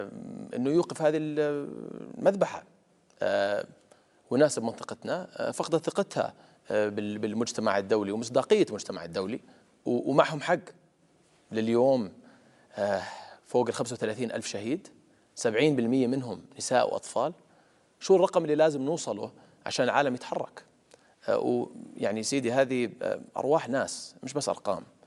أنه يوقف هذه المذبحة. وناس بمنطقتنا فقدت ثقتها بالمجتمع الدولي ومصداقية المجتمع الدولي، ومعهم حق. لليوم فوق ال 35 ألف شهيد، 70% منهم نساء وأطفال. شو الرقم اللي لازم نوصله عشان العالم يتحرك؟ ويعني سيدي هذه أرواح ناس، مش بس أرقام.